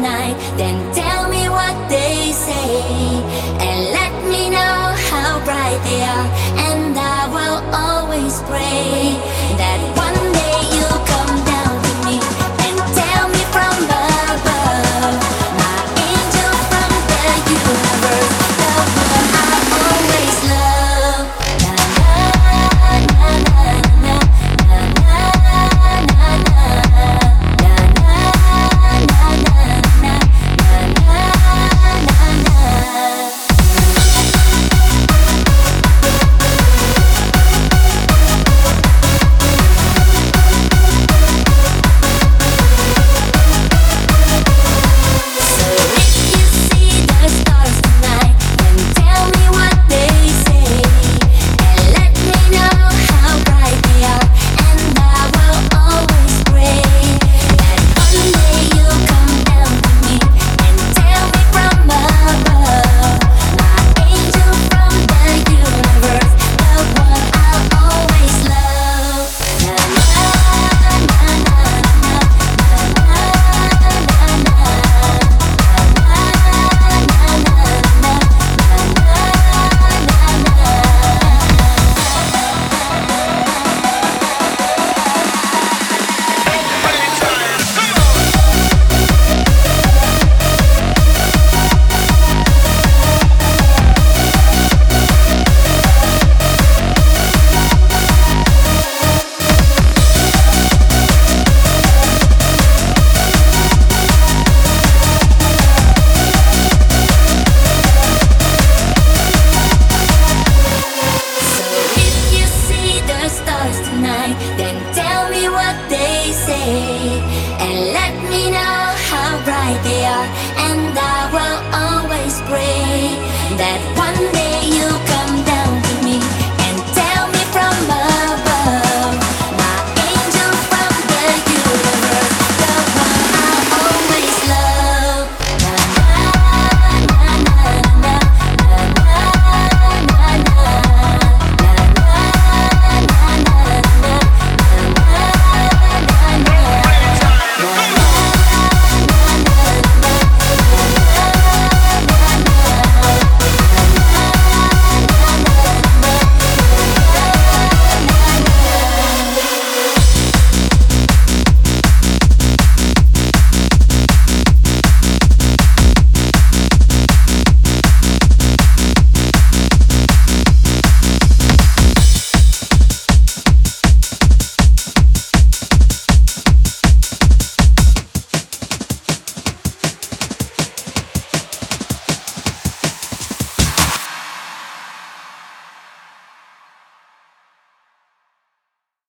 tonight, then tell me what they say. And let me know how bright they are. And I will always pray that one day you'll come down to me and tell me from above, my angel from the universe, the one I always love. Na na na na na na na na na na na na na na na. Then tell me what they say, and let me know how bright they are.